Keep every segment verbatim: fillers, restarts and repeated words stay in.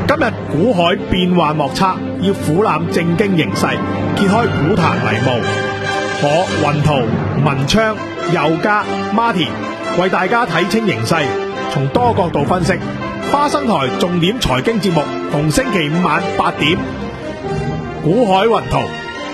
今日股海變幻莫測，要俯瞰正經形勢，揭開股壇迷霧。我雲圖、文昌、佑嘉、Martin 為大家睇清形勢，從多角度分析。花生台重點財經節目，逢星期五晚八點，股海雲圖。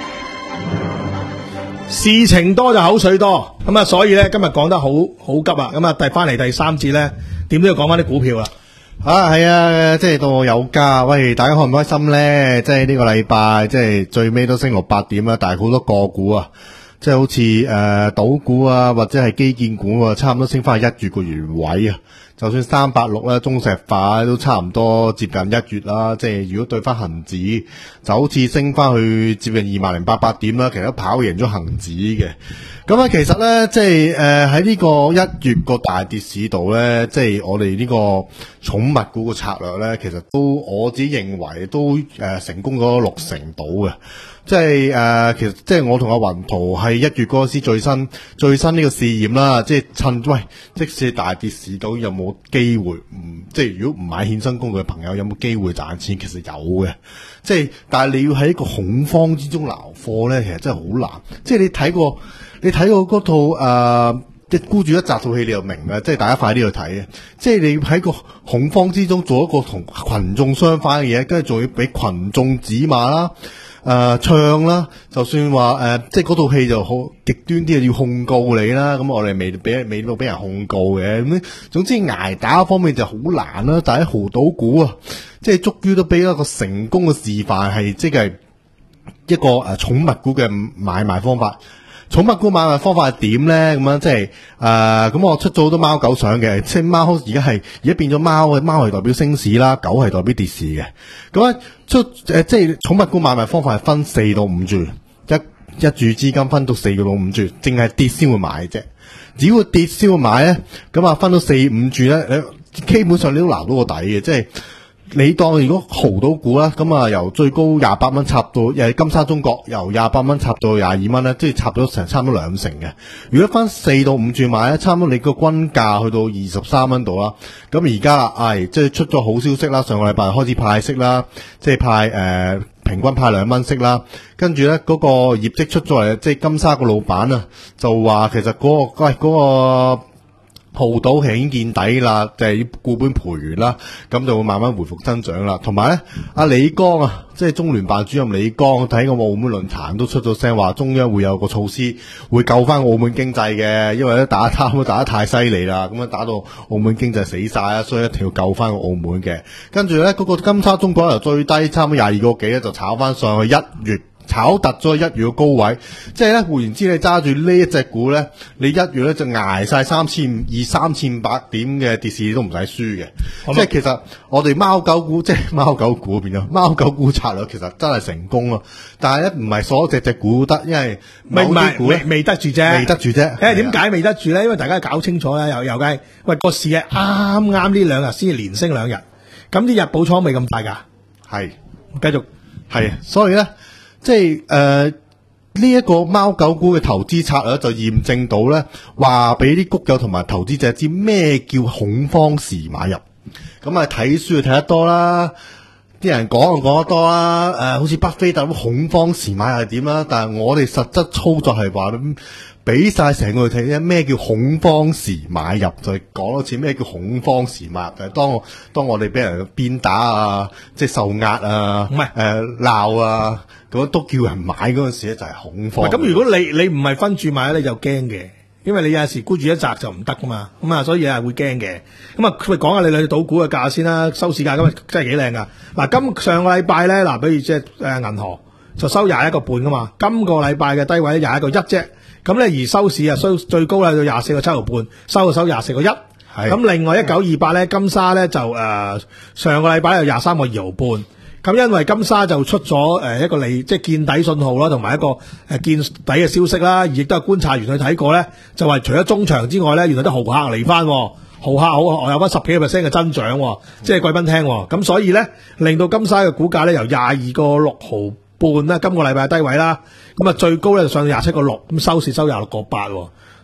事情多就口水多，咁啊，所以咧今日講得好好急啊，咁啊，第翻嚟第三節咧，點都要講翻啲股票啦。 啊，係啊，即係到我有價，喂，大家開唔開心咧？即係呢個禮拜，即係最尾都升六八點啦，但係好多個股啊，即係好似誒賭股啊，或者係基建股啊，差唔多升翻去一月個原位啊。就算三八六啦，中石化都差唔多接近一月啦。即係如果對翻恒指，就好似升翻去接近二萬零八百點啦，其實都跑贏咗恒指嘅。咁啊，其實咧，即係誒喺呢個一月個大跌市度咧，即係我哋呢個寵物股嘅策略咧，其實都我自己認為都誒、呃、成功咗六成到嘅。即係誒、呃，其實即係我同阿雲圖係一月嗰時最新最新呢個試驗啦。即係趁喂，即使大跌市，究竟有冇機會？唔即係如果唔買衍生工具嘅朋友，有冇機會賺錢？其實有嘅。即係但係你要喺一個恐慌之中撈貨咧，其實真係好難。即係你睇過你睇過嗰套誒，即係孤注一擲套戲，你就明啦。即係大家快啲去睇嘅。即係你喺個恐慌之中做一個同群眾相反嘅嘢，跟住仲要俾群眾指罵啦。誒、呃，唱啦，就算話誒、呃，即係嗰套戲就好極端啲，要控告你啦。咁我哋未俾未到俾人控告嘅。咁總之捱打方面就好難啦。但係豪賭股啊，即係終於都俾一個成功嘅示範，係即係一個誒寵、呃、物股嘅買賣方法。寵物股買賣方法係點咧？咁樣即係誒，咁、呃、我出咗好多貓狗相嘅，即係貓而家係而家變咗貓嘅，貓係代表升市啦，狗係代表跌市嘅。咁咧出誒、呃，即係寵物股買賣方法係分四到五注，一一注資金分到四到五注，淨係跌先會買啫。只要跌先會買咧，咁啊分到四五注咧，你基本上你都撈到個底嘅，即係。你當如果豪賭股啦，咁啊由最高廿八蚊插到，誒金沙中國由廿八蚊插到廿二蚊咧，即係插咗成差唔多兩成嘅。如果分四到五注買咧，差唔多你個均價去到二十三蚊度啦。咁而家啦，係即係出咗好消息啦，上個禮拜開始派息啦，即係派誒、呃、平均派兩蚊息啦。跟住咧嗰個業績出咗嚟，即係金沙個老闆啊，就話其實嗰、嗰個喂嗰、嗰個。豪賭係已經見底啦，就係固本培元啦，咁就會慢慢回復增長啦。同埋咧，阿李剛啊，即係中聯辦主任李剛睇個澳門論壇都出咗聲話，中央會有個措施會救翻澳門經濟嘅，因為咧打貪都打得太犀利啦，咁樣打到澳門經濟死晒啊，所以一定要救翻個澳門嘅。跟住咧，嗰、那個金沙中國由最低差唔多廿二個幾咧，就炒翻上去一月。炒突咗一月嘅高位，即係咧換言之，你揸住呢一隻股咧，你一月咧就捱晒三千二三千五百點嘅跌市都唔使輸嘅。即係其實我哋貓狗股，即係貓狗股變咗貓狗股策略，其實真係成功咯。但係咧唔係所有隻隻股得，因為某啲股未未得住啫， 未得住啫。 誒點解未得住咧？因為大家搞清楚啦，又又計喂個市係啱啱呢兩日先至連升兩日，咁啲日補倉未咁大㗎。 係繼續係，所以咧。即係誒呢一個貓狗股嘅投資策略就驗證到咧，話俾啲谷友同埋投資者知咩叫恐慌時買入。咁啊睇書就睇得多啦，啲人講就講得多啦。誒、呃，好似巴菲特咁恐慌時買係點啦？但係我哋實質操作係話俾晒成個去睇咧，咩叫恐慌時買入？就係講多次咩叫恐慌時買入？就係當我當我哋俾人鞭打啊，即係受壓啊，唔係誒鬧啊。咁都叫人買嗰陣時咧，就係恐慌。 咁如果你你唔係分注買咧，你就驚嘅，因為你有陣時孤注一擲就唔得噶嘛。咁啊，所以係會驚嘅。咁啊，佢講下你哋賭股嘅價先啦，收市價今日真係幾靚噶。嗱，今上個禮拜咧，嗱，比如即係誒銀河就收廿一個半噶嘛。今個禮拜嘅低位廿一個一啫。咁咧而收市啊收最高咧到廿四個七毫半，收就收廿四個一。咁另外一九二八咧，金沙咧就誒、呃、上個禮拜有廿三個二毫半。咁因為金沙就出咗誒一個利即係見底信號啦，同埋一個誒見底嘅消息啦，而亦都係觀察員去睇過咧，就話除咗中場之外咧，原來啲豪客嚟翻，豪客好有翻十幾個 percent 嘅增長，即係貴賓廳。咁所以咧令到金沙嘅股價咧由廿二個六毫半啦，今個禮拜低位啦，咁啊最高咧就上到廿七個六，咁收市收廿六個八。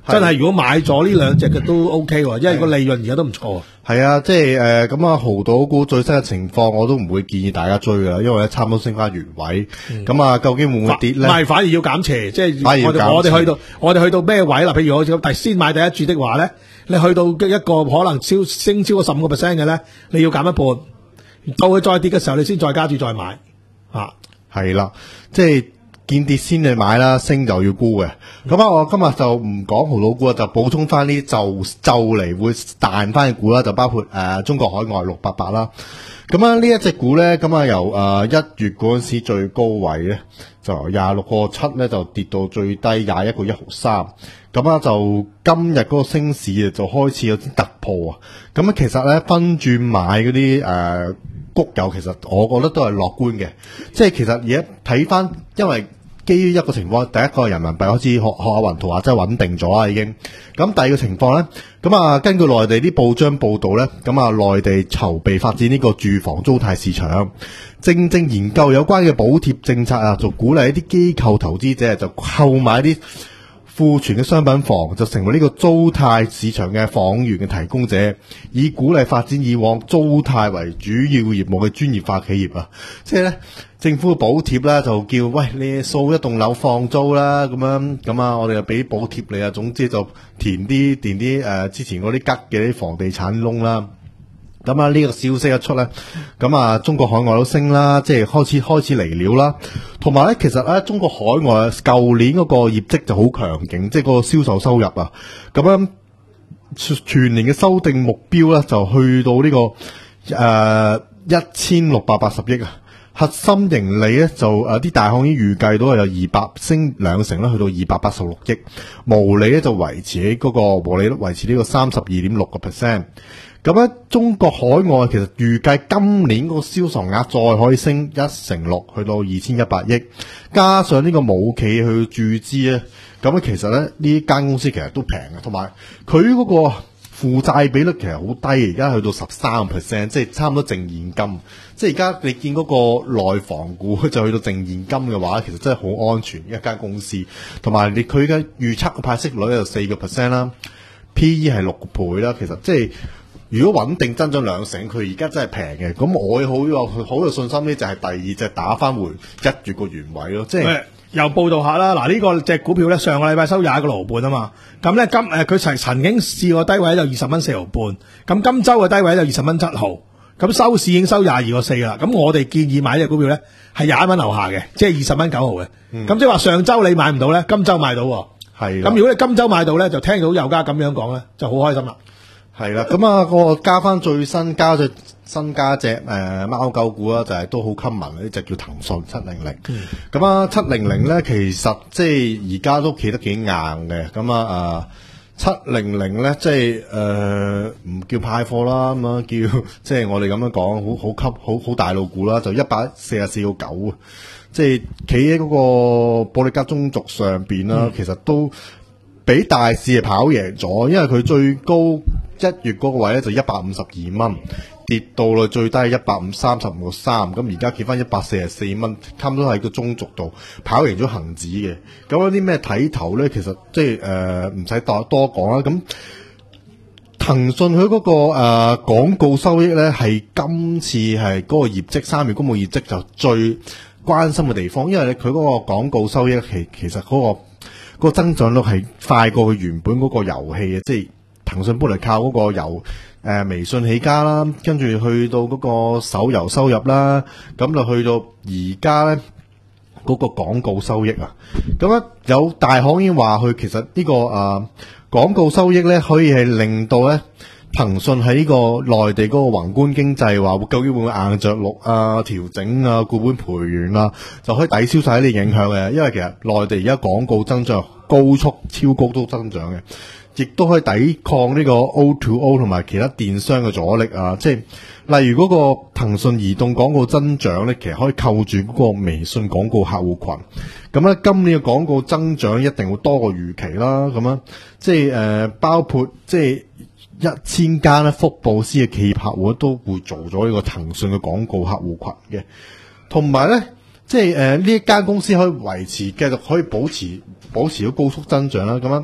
真係如果買咗呢兩隻嘅都 OK 喎，因為個利潤而家都唔錯。 係啊，即係誒咁啊，豪賭股最新嘅情況我都唔會建議大家追噶，因為咧差唔多升翻原位。咁、嗯、啊，究竟會唔會跌咧？ 唔係，反而要減持，即係我哋我哋去到我哋去到咩位啦？譬如我第先買第一注的話咧，你去到一個可能超升超過十五個 percent 嘅咧，你要減一半，到佢再跌嘅時候，你先再加注再買。啊， 係啦，即係。見跌先去買啦，升就要沽嘅。咁啊，我今日就唔講豪賭股啊，就補充翻啲就就嚟會彈翻嘅股啦，就包括誒、呃、中國海外六八八啦。咁啊呢一隻股咧，咁啊由誒一月嗰陣時最高位咧，就由廿六個七咧就跌到最低廿一個一毫三。咁啊就今日嗰個升市啊就開始有啲突破啊。咁啊其實咧分轉買嗰啲誒谷友，其實我覺得都係樂觀嘅。即係其實而家睇翻，因為基於一個情況，第一個人民幣開始學學阿雲圖話，即係穩定咗啦已經。咁第二個情況咧，咁啊根據內地啲報章報道咧，咁啊內地籌備發展呢個住房租貸市場，正正研究有關嘅補貼政策啊，就鼓勵一啲機構投資者就購買一啲庫存嘅商品房，就成為呢個租貸市場嘅房源嘅提供者，以鼓勵發展以往租貸為主要業務嘅專業化企業啊！即係咧，政府嘅補貼啦，就叫喂你掃一棟樓放租啦，咁樣咁啊，我哋就俾補貼你啊。總之就填啲填啲誒、呃，之前嗰啲吉嘅啲房地產窿啦。咁啊，呢個消息一出咧，咁啊，中國海外都升啦，即係開始開始嚟料啦。同埋咧，其實咧，中國海外舊年嗰個業績就好強勁，即係嗰個銷售收入啊。咁樣全年嘅修訂目標咧，就去到呢、這個誒一千六百八十億啊。核心盈利咧就誒啲、呃、大行已經預計到係有二百升兩成啦，去到二百八十六億。毛利咧就維持喺嗰、那個毛利率維持呢個三十二點六個 percent。咁咧，中國海外其實預計今年個銷售額再可以升一成六，去到二千一百億，加上呢個母企去注資咧，咁咧其實咧呢間公司其實都平嘅，同埋佢嗰個負債比率其實好低，而家去到十三個 percent，即係差唔多淨現金。即係而家你見嗰個內房股就去到淨現金嘅話，其實真係好安全一間公司，同埋你佢嘅預測嘅派息率有四個 percent 啦 ，P E 係六倍啦，其實即係。如果穩定增長兩成，佢而家真係平嘅，咁我好有好有信心呢，就係第二隻打翻回一月個原位咯，即係又報道下啦。嗱、這、呢個隻股票咧，上個禮拜收廿一個六毫半啊嘛，咁咧今誒佢曾曾經試過低位就二十蚊四毫半，咁今周嘅低位就二十蚊七毫，咁收市已經收廿二個四啦。咁我哋建議買呢隻股票咧係廿一蚊樓下嘅，即係二十蚊九毫嘅。咁、嗯、即係話上周你買唔到咧，今周買到喎。係。咁如果你今周買到咧，就聽到有家咁樣講咧，就好開心啦。 係啦，咁啊，個加翻最新加隻新加隻誒貓狗股啦，就係、是、都好 common 呢隻叫騰訊七零零。咁啊，七零零咧，其實即係而家都企得幾硬嘅。咁啊，誒七零零咧，即係誒唔叫派貨啦，咁啊叫即係我哋咁樣講，好好級好好大路股啦，就一百四十四個九啊，即係企喺嗰個保利加中軸上邊啦、嗯，其實都比大市係跑贏咗，因為佢最高。一月嗰個位咧就一百五十二蚊，跌到啦最低一百五三十五個三，咁而家企翻一百四十四蚊，差唔多喺個中軸度跑贏咗恒指嘅。咁有啲咩睇頭咧？其實即係誒唔使多多講啦。咁騰訊佢嗰個誒、呃、廣告收益咧，係今次係嗰個業績三月公布業績就最關心嘅地方，因為佢嗰個廣告收益其其實嗰、嗰個嗰、嗰個增長率係快過佢原本嗰個遊戲嘅，即係。騰訊本嚟靠嗰個由誒、呃、微信起家啦，跟住去到嗰個手遊收入啦，咁就去到而家咧嗰個廣告收益啊。咁咧有大行已經話佢其實呢、這個誒、呃、廣告收益咧可以係令到咧騰訊喺呢個內地嗰個宏觀經濟話究竟會唔會硬着陸啊、調整啊、固本培元啊，就可以抵消晒呢啲影響嘅。因為其實內地而家廣告增長高速超高速增長嘅。亦都可以抵抗呢個 O to O 同埋其他電商嘅阻力啊！即係例如嗰個騰訊移動廣告增長咧，其實可以扣住嗰個微信廣告客戶群。咁咧，今年嘅廣告增長一定會多過預期啦。咁樣即係誒、呃，包括即係一千間咧福布斯嘅企業客戶都會做咗呢個騰訊嘅廣告客戶群嘅。同埋咧，即係誒呢一間公司可以維持繼續可以保持保持到高速增長啦。咁樣。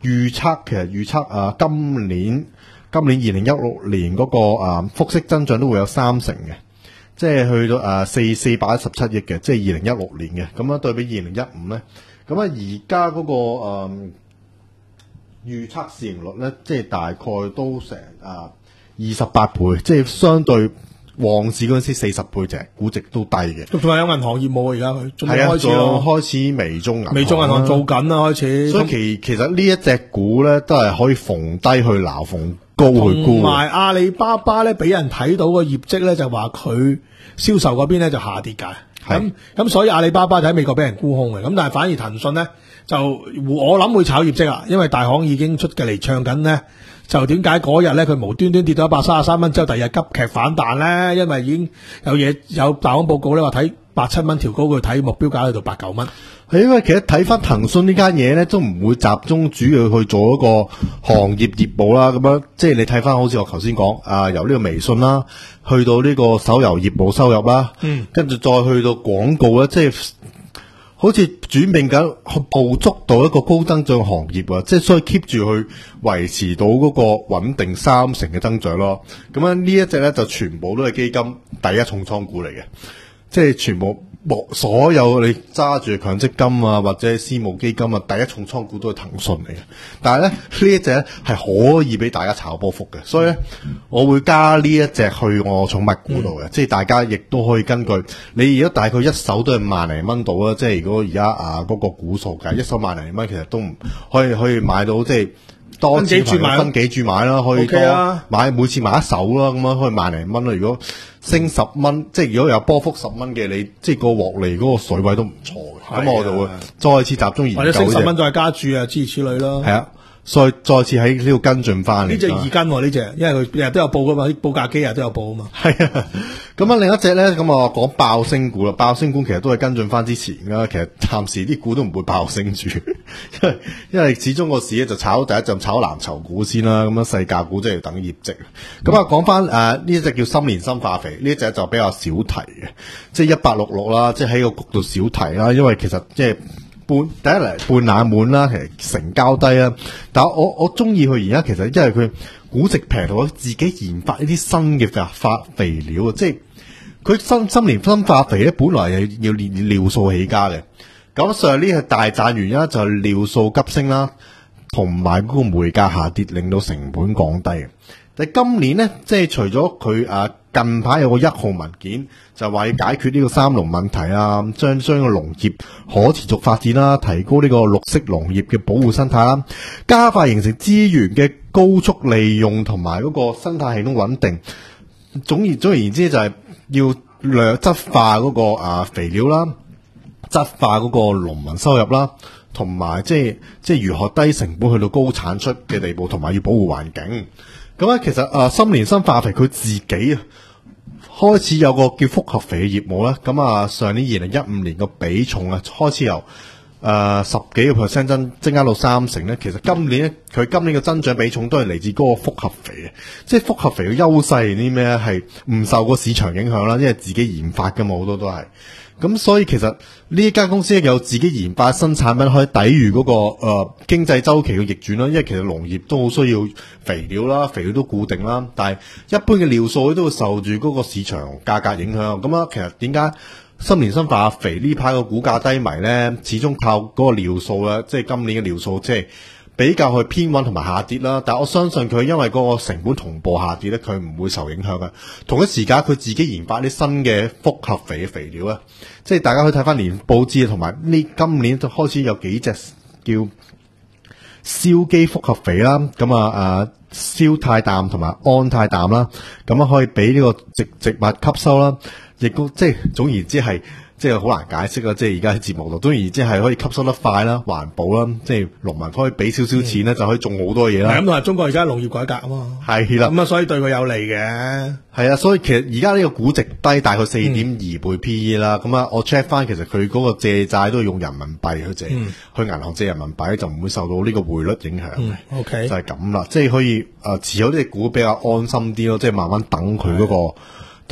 預測其實預測啊今年今年二零一六年嗰、那個啊複息增長都會有三成嘅，即係去到啊四四百一十七億嘅，即係二零一六年嘅。咁樣對比二零一五咧，咁啊而家嗰個誒預測市盈率咧，即係大概都成啊二十八倍，即係相對旺市嗰陣時四十倍隻估值都低嘅。 仲係有銀行業務而家佢仲未係啊， 開始咯， 開始微中銀行啦， 微眾銀行做緊啦，開始。 所以其其實呢一隻股咧，都係可以逢低去撈，逢高去同沽。 埋阿里巴巴咧，俾人睇到個業績咧，就話佢銷售嗰邊咧就下跌㗎。咁咁所以阿里巴巴就喺美國俾人沽空嘅，咁但係反而騰訊咧就我諗會炒業績啦，因為大行已經出嘅嚟唱緊咧，就點解嗰日咧佢無端端跌到一百三十三蚊之後，第二日急劇反彈咧？因為已經有嘢有大行報告咧話睇八七蚊調高佢睇目標價喺度八九蚊。 係因為其實睇翻騰訊呢間嘢咧，都唔會集中主要去做一個行業業務啦。咁樣即係你睇翻好似我頭先講啊，由呢個微信啦，去到呢個手遊業務收入啦，嗯，跟住再去到廣告啦，即係好似轉變緊捕捉到一個高增長行業啊！即係所以 keep 住去維持到嗰個穩定三成嘅增長咯。咁樣呢一隻咧就全部都係基金第一重倉股嚟嘅，即係全部。所有你揸住強積金啊，或者私募基金啊，第一重倉股都係騰訊嚟嘅。但係咧呢一隻咧係可以俾大家炒波幅嘅，所以咧我會加呢一隻去我寵物股度嘅，嗯、即係大家亦都可以根據你而家大概一手都係萬零蚊到啦。即係如果而家啊嗰、那個股數計一手萬零蚊，其實都唔可以可以買到即係。多分幾注買，分幾注買啦，可以多買每次買一手啦，咁樣可以萬零蚊啦。如果升十蚊，即係如果有波幅十蚊嘅，你即係個獲利嗰個水位都唔錯嘅。咁我就會再次集中研究， 或者升十蚊再加注啊，諸如此類咯。 係啊，再再次喺呢度跟進翻。 呢隻二斤喎，呢隻，因為佢日日都有報噶嘛，啲報價機日都有報啊嘛。 係啊，咁啊另一隻咧，咁啊講爆升股啦，爆升股其實都係跟進翻之前噶，其實暫時啲股都唔會爆升住，因為因為始終個市咧就炒第一陣炒藍籌股先啦，咁樣細價股即係要等業績。咁啊講翻誒呢一隻叫深連深化肥，呢一隻就比較少提嘅，即係一八六六啦，即係喺個谷度少提啦，因為其實即係。半第一嚟半冷門啦，其實成交低啦。但係我我中意佢而家其實因為佢估值平，同埋自己研發呢啲新嘅化化肥料啊，即係佢深深連深化肥咧，本來係要練尿素起家嘅。咁上呢係大賺原因就係尿素急升啦，同埋嗰個煤價下跌，令到成本降低。但係今年咧，即係除咗佢啊。近排有個一號文件就話要解決呢個三農問題啊，將將個農業可持續發展啦，提高呢個綠色農業嘅保護生態啦，加快形成資源嘅高速利用同埋嗰個生態系統穩定。總而總而言之就係要量質化嗰個啊肥料啦，質化嗰個農民收入啦，同埋即係即係如何低成本去到高產出嘅地步，同埋要保護環境。咁咧，其實啊，深連深化肥佢自己啊，開始有個叫複合肥嘅業務啦。咁啊，上年二零一五年個比重啊，開始由誒、呃、十幾個 percent 增增加到三成咧。其實今年咧，佢今年嘅增長比重都係嚟自嗰個複合肥嘅。即係複合肥嘅優勢係啲咩咧？係唔受個市場影響啦，因為自己研發㗎嘛，好多都係。咁所以其實呢一間公司有自己研發新產品，可以抵禦嗰、那個誒、呃、經濟周期嘅逆轉啦。因為其實農業都好需要肥料啦，肥料都固定啦，但係一般嘅尿素都會受住嗰個市場價格影響。咁啊，其實點解深連深化肥呢排個股價低迷咧？始終靠嗰個尿素啦，即係今年嘅尿素即係比較去偏穩同埋下跌啦，但係我相信佢因為嗰個成本同步下跌咧，佢唔會受影響嘅。同一時間佢自己研發啲新嘅複合肥嘅肥料咧，即係大家可以睇翻年報紙同埋呢今年就開始有幾隻叫硝基複合肥啦，咁啊誒硝態氮同埋胺態氮啦，咁啊可以俾呢個植植物吸收啦，亦都即係總言之係。即係好難解釋啦，即係而家喺節目度，當然即係可以吸收得快啦、環保啦，即係農民可以俾少少錢咧，嗯、就可以種好多嘢啦。咁同埋中國而家農業改革啊嘛， 係啦， 咁啊所以對佢有利嘅。 係啊，所以其實而家呢個估值低，大概四點二倍 P E 啦。咁啊、嗯，我 check 翻其實佢嗰個借債都係用人民幣去借，嗯、去銀行借人民幣就唔會受到呢個匯率影響嘅。嗯、o、okay、K， 就係咁啦，即係可以誒持有呢隻股比較安心啲咯，即係慢慢等佢嗰、嗰個。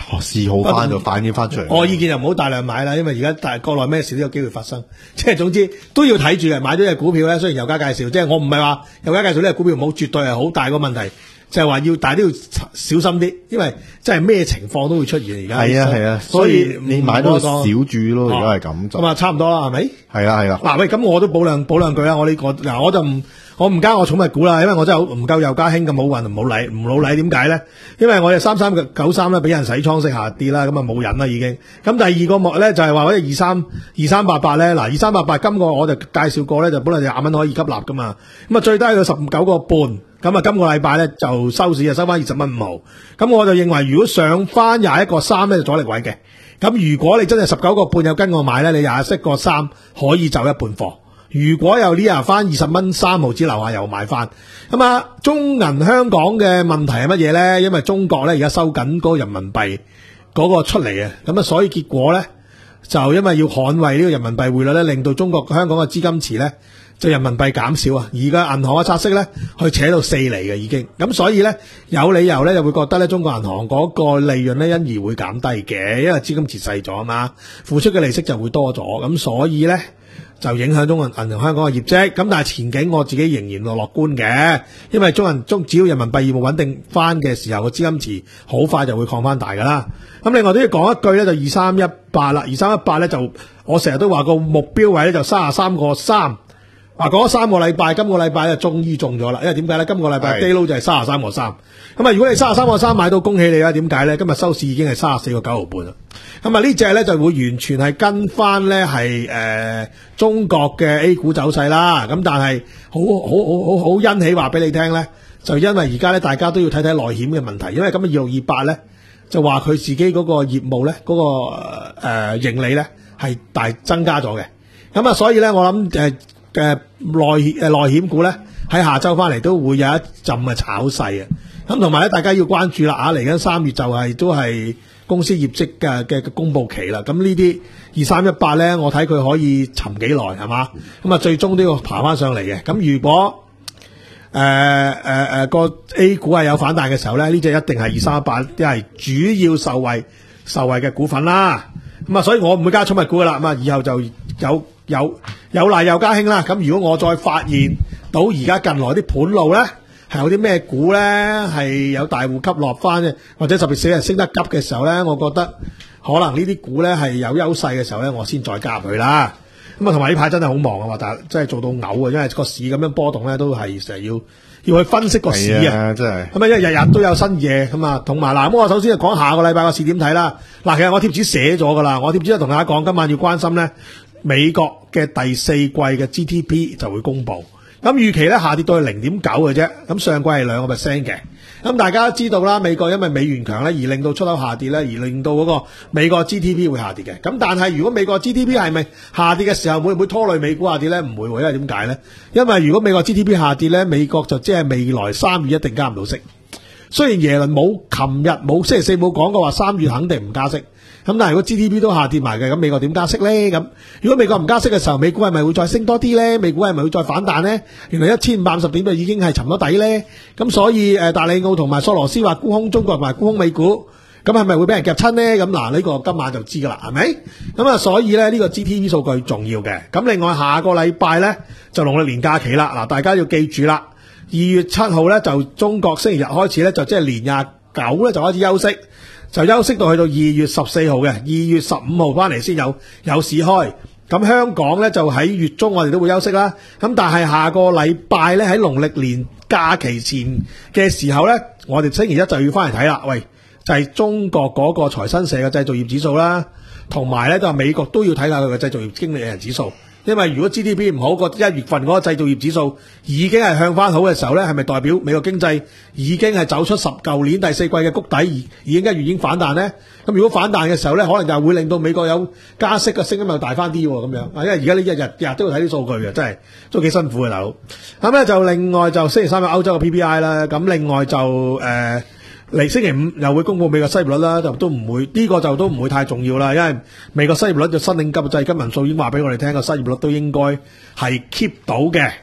嗜好翻就反映翻出嚟。 我意見就唔好大量買啦，因為而家大國內咩事都有機會發生，即係總之都要睇住嘅。買咗隻股票咧，雖然有家介紹，即係我唔係話有家介紹呢隻股票唔好，絕對係好大個問題，就係話要大家都要小心啲，因為真係咩情況都會出現而家。 係啊係啊，所以你買到少注咯，如果係咁就咁啊，差唔多啦，係咪？ 係啦係啦。 嗱喂，咁我都補兩補兩句啦，我呢、個嗱我就唔。我唔加我寵物股啦，因為我真係唔夠又家興咁好運，唔好禮唔老禮，點解咧？因為我哋三三九三咧俾人洗倉式下跌啦，咁啊冇癮啦已經。咁第二個幕咧就係話嗰隻二三二三八八咧，嗱二三八八今個我就介紹過咧，就本來就廿蚊可以吸納噶嘛，咁啊最低去到十九個半，咁啊今個禮拜咧就收市就收翻二十蚊五毫，咁我就認為如果上翻廿一個三咧就阻力位嘅，咁如果你真係十九個半有跟我買咧，你廿一個三可以走一半貨。如果有呢日翻二十蚊三毫子樓下又買翻，咁啊中銀香港嘅問題係乜嘢咧？因為中國咧而家收緊嗰個人民幣嗰個出嚟啊，咁啊所以結果咧就因為要捍衛呢個人民幣匯率咧，令到中國香港嘅資金池咧就人民幣減少啊，而家銀行嘅拆息咧去扯到四厘嘅已經，咁所以咧有理由咧就會覺得咧中國銀行嗰個利潤咧因而會減低嘅，因為資金池細咗啊嘛，付出嘅利息就會多咗，咁所以咧就影響中銀銀行香港嘅業績，咁但係前景我自己仍然樂樂觀嘅，因為中銀中只要人民幣業務穩定翻嘅時候，個資金池好快就會擴翻大噶啦。咁另外都要講一句咧，就二三一八啦，二三一八咧就我成日都話個目標位咧就三十三個三。話講咗三個禮拜，今個禮拜咧終於中咗啦，因為點解咧？今個禮拜 day low 就係三十三個三，咁啊如果你三十三個三買到，恭喜你啦！點解咧？今日收市已經係三十四個九毫半啦。咁啊呢隻咧就會完全係跟翻咧係誒中國嘅 A 股走勢啦。咁但係好好好好好欣喜話俾你聽咧，就因為而家咧大家都要睇睇內險嘅問題，因為咁啊二六二八咧就話佢自己嗰個業務咧嗰、嗰個誒、呃、盈利咧係大增加咗嘅。咁啊所以咧我諗誒。呃嘅內誒內險股咧喺下週翻嚟都會有一陣嘅炒勢啊！咁同埋咧，大家要關注啦啊！嚟緊三月就係、是、都係公司業績嘅嘅公佈期啦。咁呢啲二三一八咧，我睇佢可以沉幾耐係嘛？咁啊，最終都要爬翻上嚟嘅。咁如果誒誒誒個 A 股係有反彈嘅時候咧，呢隻一定係二三一八，即係主要受惠受惠嘅股份啦。咁啊，所以我唔會加寵物股噶啦。咁啊，以後就有。有有賴有家興啦，咁如果我再發現到而家近來啲盤路咧，係有啲咩股咧係有大戶吸落翻嘅，或者特別死人升得急嘅時候咧，我覺得可能呢啲股咧係有優勢嘅時候咧，我先再加入佢啦。咁啊，同埋呢排真係好忙啊嘛，但係真係做到嘔啊，因為個市咁樣波動咧，都係成日要要去分析個市啊， 真係。 咁啊，因為日日都有新嘢咁啊，同埋嗱，咁我首先就講下個禮拜個市點睇啦。嗱，其實我貼紙寫咗噶啦，我貼紙就同大家講，今晚要關心咧。美國嘅第四季嘅 G D P 就會公布，咁預期咧下跌到係零點九嘅啫，咁上季係兩個 percent 嘅，咁大家都知道啦，美國因為美元強咧而令到出口下跌咧，而令到嗰個美國 G D P 會下跌嘅，咁但係如果美國 G D P 係咪下跌嘅時候會唔會拖累美股下跌咧？唔會喎，因為點解咧？因為如果美國 G D P 下跌咧，美國就即係未來三月一定加唔到息，雖然耶倫冇琴日冇星期四冇講過話三月肯定唔加息。咁但係如果 G D P 都下跌埋嘅，咁美國點加息咧？咁如果美國唔加息嘅時候，美股係咪會再升多啲咧？美股係咪會再反彈咧？原來一千五百五十點就已經係沉咗底咧。咁所以誒，達里奧同埋索羅斯話沽空中國同埋沽空美股，咁係咪會俾人夾親咧？咁嗱，呢個今晚就知噶啦，係咪？咁啊，所以咧呢個 G D P 數據重要嘅。咁另外下個禮拜咧就農曆年假期啦。嗱，大家要記住啦，二月七號咧就中國星期日開始咧就即係年廿九咧就開始休息。就休息到去到二月十四號嘅，二月十五號翻嚟先有有市開。咁香港咧就喺月中我哋都會休息啦。咁但係下個禮拜咧喺農曆年假期前嘅時候咧，我哋星期一就要翻嚟睇啦。喂，就係中國嗰個財新社嘅製造業指數啦，同埋咧就係美國都要睇下佢嘅製造業經理人指數。因為如果 G D P 唔好，個一月份嗰個製造業指數已經係向翻好嘅時候咧，係咪代表美國經濟已經係走出十舊年第四季嘅谷底，而已經一月已經反彈咧？咁如果反彈嘅時候咧，可能就會令到美國有加息嘅聲音又大翻啲咁樣。因為而家呢一日日都要睇啲數據嘅，真係都幾辛苦嘅大佬。咁咧就另外就星期三有歐洲嘅 P P I 啦，咁另外就誒。呃嚟星期五又會公布美國失業率啦，就都唔會呢、這個就都唔會太重要啦，因為美國失業率就新領急就係金文數已經話俾我哋聽個失業率都應該係 keep 到嘅。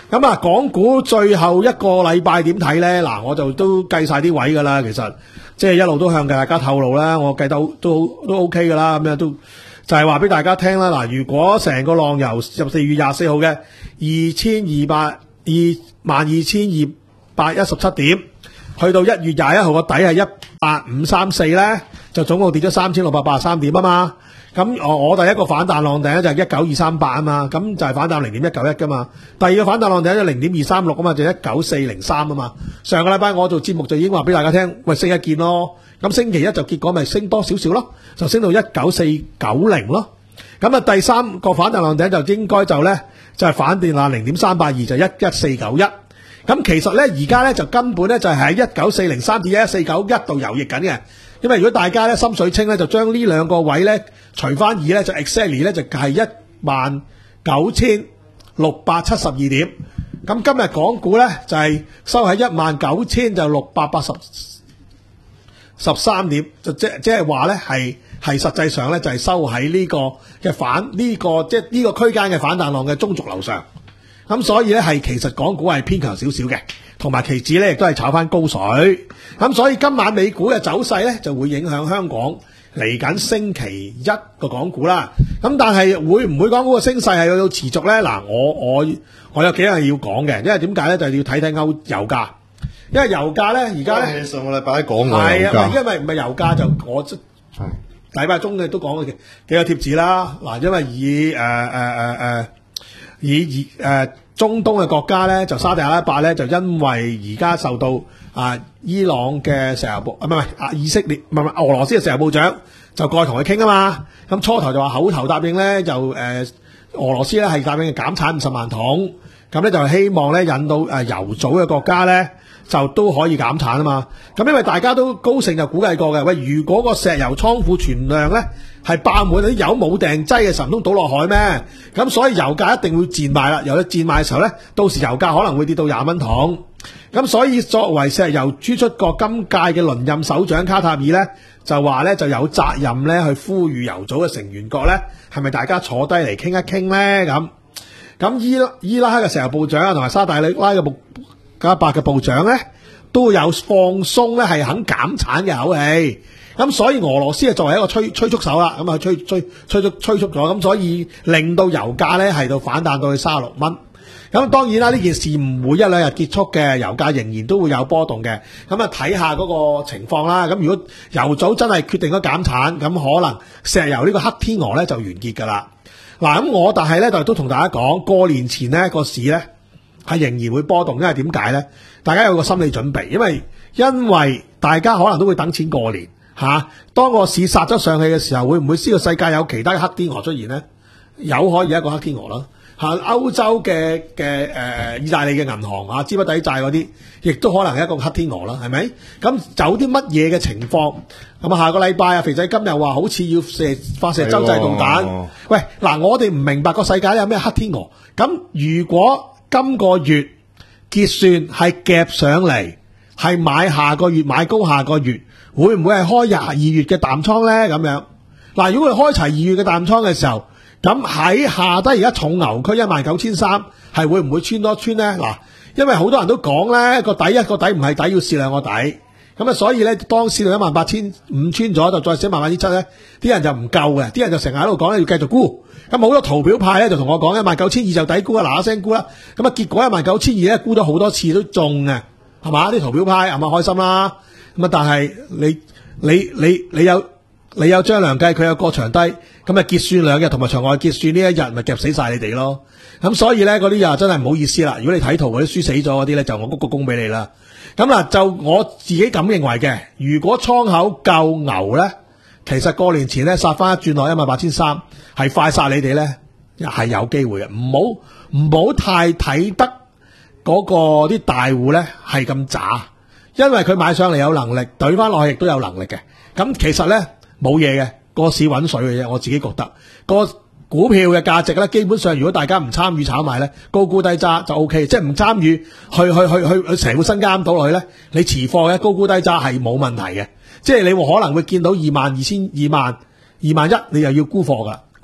咁啊，港股最後一個禮拜點睇咧？嗱，我就都計晒啲位噶啦，其實即係一路都向大家透露啦，我計到都都 OK 噶啦，咁樣都就係話俾大家聽啦。嗱，如果成個浪由十四月廿四號嘅二千二百二萬二千二百一十七點，去到一月廿一號個底係一八五三四咧，就總共跌咗三千六百八十三點啊嘛。咁我我第一個反彈浪頂咧就係一九二三八啊嘛，咁就係反彈零點一九一噶嘛。第二個反彈浪頂就零點二三六啊嘛，就一九四零三啊嘛。上個禮拜我做節目就已經話俾大家聽，喂，升一見咯。咁星期一就結果咪升多少少咯，就升到一九四九零咯。咁啊第三個反彈浪頂就應該就咧就係反彈啦零點三八二就一一四九一。咁其實咧而家咧就根本咧就係喺一九四零三至一一四九一度游曳緊嘅。因為如果大家咧心水清咧，就將呢兩個位咧除翻二咧，就 exactly 咧就係一萬九千六百七十二點。咁今日港股咧就係收喺一萬九千就六百八十十三點，就即即係話咧係係實際上咧就係收喺呢個嘅反呢個即係呢個區間嘅反彈浪嘅中軸樓上。咁所以咧係其實港股係偏強少少嘅。同埋期指咧，亦都係炒翻高水，咁所以今晚美股嘅走勢咧，就會影響香港嚟緊星期一個港股啦。咁但係會唔會港股嘅升勢係要持續咧？嗱，我我我有幾樣要講嘅，因為點解咧？就係要睇睇歐油價，因為油價咧而家咧上個禮拜講過係油價， 啊，因為唔係油價就我即禮拜中嘅都講嘅幾個貼紙啦。嗱，因為以誒誒誒誒以以誒。呃中東嘅國家咧，就沙特阿拉伯咧，就因為而家受到啊伊朗嘅石油部啊唔係唔係啊以色列唔係唔係俄羅斯嘅石油部長就過去同佢傾啊嘛。咁初頭就話口頭答應咧，就誒、呃、俄羅斯咧係答應減產五十萬桶，咁咧就希望咧引到誒油組嘅國家咧就都可以減產啊嘛。咁因為大家都高盛就估計過嘅，喂，如果個石油倉庫存量咧係爆滿，啲油冇訂劑嘅時候唔通倒落海咩？咁所以油價一定會賤賣啦。由得賤賣嘅時候咧，到時油價可能會跌到廿蚊桶。咁所以作為石油輸出國今屆嘅輪任首長卡塔爾咧，就話咧就有責任咧去呼籲油組嘅成員國咧，係咪大家坐低嚟傾一傾咧？咁咁伊伊拉克嘅石油部長啊，同埋沙特阿拉伯嘅部加伯嘅部長咧，都有放鬆咧係肯減產嘅口氣。咁所以俄羅斯啊作為一個催催促手啦，咁啊催催催促催促咗，咁所以令到油價咧係到反彈到去三十六蚊。咁當然啦，呢件事唔會一兩日結束嘅，油價仍然都會有波動嘅。咁啊睇下嗰個情況啦。咁如果油組真係決定咗減產，咁可能石油呢個黑天鵝咧就完結㗎啦。嗱，咁我但係咧就都同大家講，過年前咧個市咧係仍然會波動，因為點解咧？大家有個心理準備，因為因為大家可能都會等錢過年。吓、啊，當個市殺咗上去嘅時候，會唔會知個世界有其他嘅黑天鵝出現呢？有可以一個黑天鵝啦。吓、啊，歐洲嘅嘅誒，意大利嘅銀行啊，資不抵債嗰啲，亦都可能係一個黑天鵝啦，係咪？咁有啲乜嘢嘅情況？咁啊，下個禮拜啊，肥仔今日話好似要射發射洲際導彈。哦、喂，嗱，我哋唔明白個世界有咩黑天鵝。咁如果今個月結算係夾上嚟，係買下個月買高下個月。會唔會係開廿二月嘅淡倉咧？咁樣嗱，如果佢開齊二月嘅淡倉嘅時候，咁喺下低而家重牛區一萬九千三，係會唔會穿多穿咧？嗱，因為好多人都講咧個底一個底唔係底，要試兩個底，咁啊，所以咧當試到一萬八千五穿咗，就再試一萬八千七咧，啲人就唔夠嘅，啲人就成日喺度講咧要繼續沽，咁好多圖表派咧就同我講一萬九千二就底沽啊，嗱嗱聲沽啦，咁啊結果一萬九千二咧沽咗好多次都中嘅，係嘛？啲圖表派係咪開心啦？咁啊！但係你你你你有你有張良計，佢有過長低，咁啊結算兩日同埋場外結算呢一日，咪夾死晒你哋咯。咁所以咧，嗰啲又真係唔好意思啦。如果你睇圖嗰啲輸死咗嗰啲咧，就我鞠個躬俾你啦。咁啊，就我自己咁認為嘅。如果倉口夠牛咧，其實過年前咧殺翻一轉落一萬八千三，係快殺你哋咧，係有機會嘅。唔好唔好太睇得嗰個啲大戶咧係咁渣。因為佢買上嚟有能力，懟翻落去亦都有能力嘅。咁其實咧冇嘢嘅，個市揾水嘅啫。我自己覺得個股票嘅價值咧，基本上如果大家唔參與炒賣咧，高沽低揸就 O K。即係唔參與去去去去去成副身家咁倒落去咧，你持貨嘅高沽低揸係冇問題嘅。即係你可能會見到二萬二千二萬二萬一，你又要沽貨噶，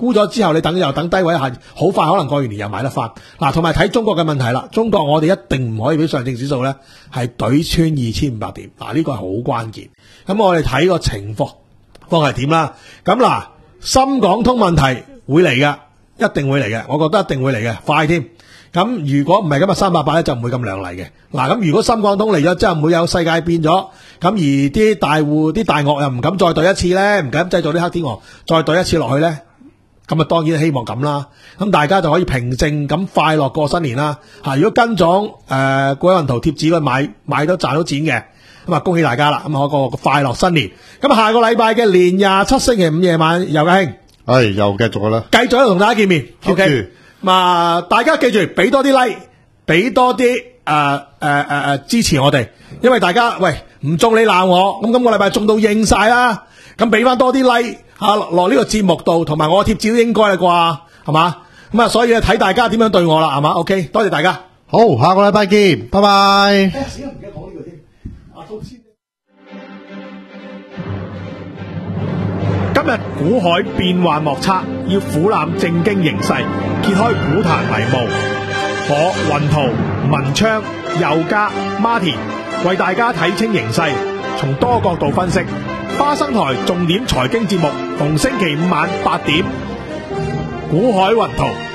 沽咗之後你等又等低位下，好快可能過完年又買得翻。嗱，同埋睇中國嘅問題啦，中國我哋一定唔可以俾上證指數咧係懟穿二千五百點，嗱呢個係好關鍵。咁我哋睇個情況況係點啦？咁嗱，深港通問題會嚟嘅，一定會嚟嘅，我覺得一定會嚟嘅，快添。咁如果唔係今日三百八咧，就唔會咁亮麗嘅。嗱，咁如果深港通嚟咗之後，唔會有世界變咗，咁而啲大戶、啲大鱷又唔敢再對一次咧，唔敢製造啲黑天鵝，再對一次落去咧，咁啊當然希望咁啦。咁大家就可以平靜咁快樂過新年啦。嚇，如果跟咗誒過雲圖貼紙去買買到賺到錢嘅，咁啊恭喜大家啦！咁啊個個快樂新年。咁下個禮拜嘅年廿七星期五夜晚，游家興， 係又繼續噶啦， 繼續喺度同大家見面。 keep 住。 OK。嘛，大家記住俾多啲 like， 俾多啲誒誒誒誒支持我哋，因為大家喂唔中你鬧我，咁今個禮拜中到應晒啦，咁俾翻多啲 like 吓落呢個節目度，同埋我貼紙都應該啦啩，係嘛？咁啊，所以咧睇大家點樣對我啦，係嘛 ？OK， 多謝大家。 好，下個禮拜見，拜拜。 哎呀，死啦，唔記得講呢個添，阿蘇先。今日股海變幻莫測，要俯瞰正經形勢，揭開股壇迷霧。我雲圖、文昌、佑嘉、Martin 為大家睇清形勢，從多角度分析。花生台重點財經節目，逢星期五晚八點，股海雲圖。